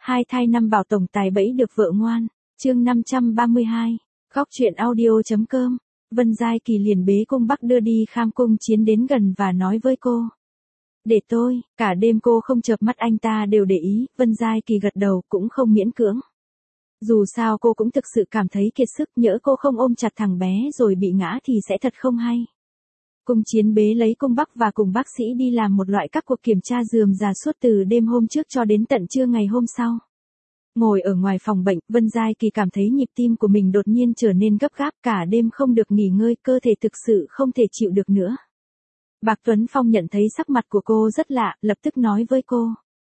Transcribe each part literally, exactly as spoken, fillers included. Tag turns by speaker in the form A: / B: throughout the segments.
A: Hai thai năm bảo tổng tài bẫy được vợ ngoan. Chương năm trăm ba mươi hai. Góc truyện audio.com. Vân Giai Kỳ liền bế cung Bắc đưa đi Kham Cung Chiến đến gần và nói với cô. Để tôi, cả đêm cô không chợp mắt anh ta đều để ý, Vân Giai Kỳ gật đầu cũng không miễn cưỡng. Dù sao cô cũng thực sự cảm thấy kiệt sức, nhỡ cô không ôm chặt thằng bé rồi bị ngã thì sẽ thật không hay. Cung Chiến bế lấy cung Bắc và cùng bác sĩ đi làm một loại các cuộc kiểm tra rườm rà suốt từ đêm hôm trước cho đến tận trưa ngày hôm sau. Ngồi ở ngoài phòng bệnh, Vân Giai Kỳ cảm thấy nhịp tim của mình đột nhiên trở nên gấp gáp, cả đêm không được nghỉ ngơi, cơ thể thực sự không thể chịu được nữa. Bạc Tuấn Phong nhận thấy sắc mặt của cô rất lạ, lập tức nói với cô.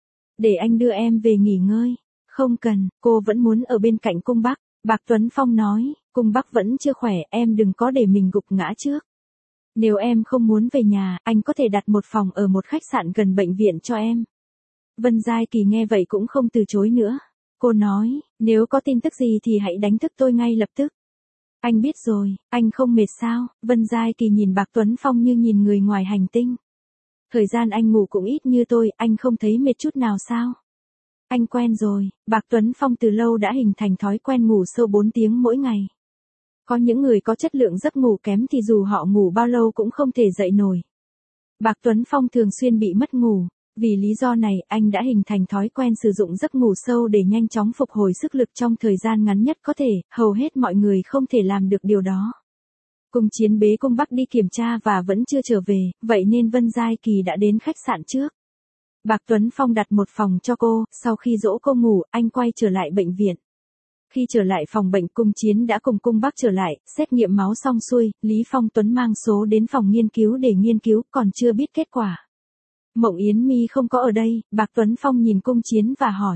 A: Để anh đưa em về nghỉ ngơi. Không cần, cô vẫn muốn ở bên cạnh cung Bắc. Bạc Tuấn Phong nói, cung Bắc vẫn chưa khỏe, em đừng có để mình gục ngã trước. Nếu em không muốn về nhà, anh có thể đặt một phòng ở một khách sạn gần bệnh viện cho em. Vân Giai Kỳ nghe vậy cũng không từ chối nữa. Cô nói, nếu có tin tức gì thì hãy đánh thức tôi ngay lập tức. Anh biết rồi, anh không mệt sao? Vân Giai Kỳ nhìn Bạc Tuấn Phong như nhìn người ngoài hành tinh. Thời gian anh ngủ cũng ít như tôi, anh không thấy mệt chút nào sao? Anh quen rồi, Bạc Tuấn Phong từ lâu đã hình thành thói quen ngủ sâu bốn tiếng mỗi ngày. Có những người có chất lượng giấc ngủ kém thì dù họ ngủ bao lâu cũng không thể dậy nổi. Bạc Tuấn Phong thường xuyên bị mất ngủ. Vì lý do này, anh đã hình thành thói quen sử dụng giấc ngủ sâu để nhanh chóng phục hồi sức lực trong thời gian ngắn nhất có thể, hầu hết mọi người không thể làm được điều đó. Cung Chiến bế cung Bắc đi kiểm tra và vẫn chưa trở về, vậy nên Vân Giai Kỳ đã đến khách sạn trước. Bạc Tuấn Phong đặt một phòng cho cô, sau khi dỗ cô ngủ, anh quay trở lại bệnh viện. Khi trở lại phòng bệnh, Cung Chiến đã cùng cung Bắc trở lại, xét nghiệm máu xong xuôi, Lý Phong Tuấn mang số đến phòng nghiên cứu để nghiên cứu, còn chưa biết kết quả. Mộng Yến Mi không có ở đây, Bạc Tuấn Phong nhìn Cung Chiến và hỏi.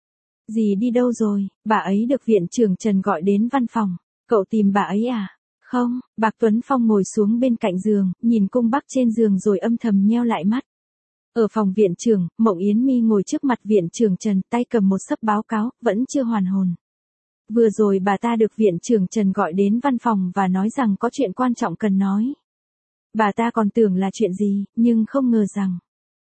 A: Dì đi đâu rồi? Bà ấy được viện trưởng Trần gọi đến văn phòng. Cậu tìm bà ấy à? Không, Bạc Tuấn Phong ngồi xuống bên cạnh giường, nhìn cung Bắc trên giường rồi âm thầm nheo lại mắt. Ở phòng viện trưởng, Mộng Yến Mi ngồi trước mặt viện trưởng Trần, tay cầm một xấp báo cáo, vẫn chưa hoàn hồn. Vừa rồi bà ta được viện trưởng Trần gọi đến văn phòng và nói rằng có chuyện quan trọng cần nói. Bà ta còn tưởng là chuyện gì, nhưng không ngờ rằng.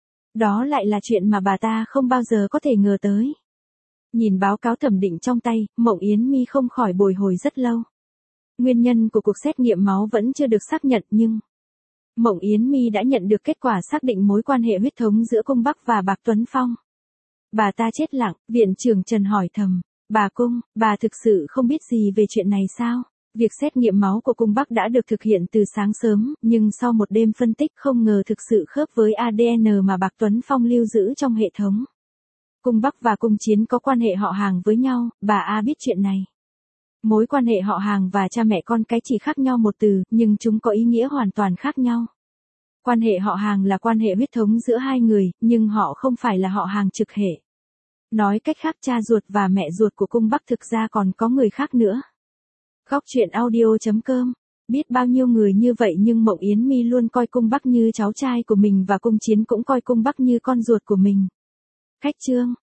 A: Đó lại là chuyện mà bà ta không bao giờ có thể ngờ tới. Nhìn báo cáo thẩm định trong tay, Mộng Yến Mi không khỏi bồi hồi rất lâu. Nguyên nhân của cuộc xét nghiệm máu vẫn chưa được xác nhận nhưng... Mộng Yến Mi đã nhận được kết quả xác định mối quan hệ huyết thống giữa cung Bắc và Bạc Tuấn Phong. Bà ta chết lặng, viện trưởng Trần hỏi thầm. Bà Cung, bà thực sự không biết gì về chuyện này sao? Việc xét nghiệm máu của cung Bắc đã được thực hiện từ sáng sớm, nhưng sau một đêm phân tích không ngờ thực sự khớp với a đê en mà Bạc Tuấn Phong lưu giữ trong hệ thống. Cung Bắc và Cung Chiến có quan hệ họ hàng với nhau, bà A biết chuyện này. Mối quan hệ họ hàng và cha mẹ con cái chỉ khác nhau một từ, nhưng chúng có ý nghĩa hoàn toàn khác nhau. Quan hệ họ hàng là quan hệ huyết thống giữa hai người, nhưng họ không phải là họ hàng trực hệ. Nói cách khác, cha ruột và mẹ ruột của cung Bắc thực ra còn có người khác nữa. Góc truyện audio.com. Biết bao nhiêu người như vậy nhưng Mộng Yến Mi luôn coi cung Bắc như cháu trai của mình và Cung Chiến cũng coi cung Bắc như con ruột của mình. Khách chương.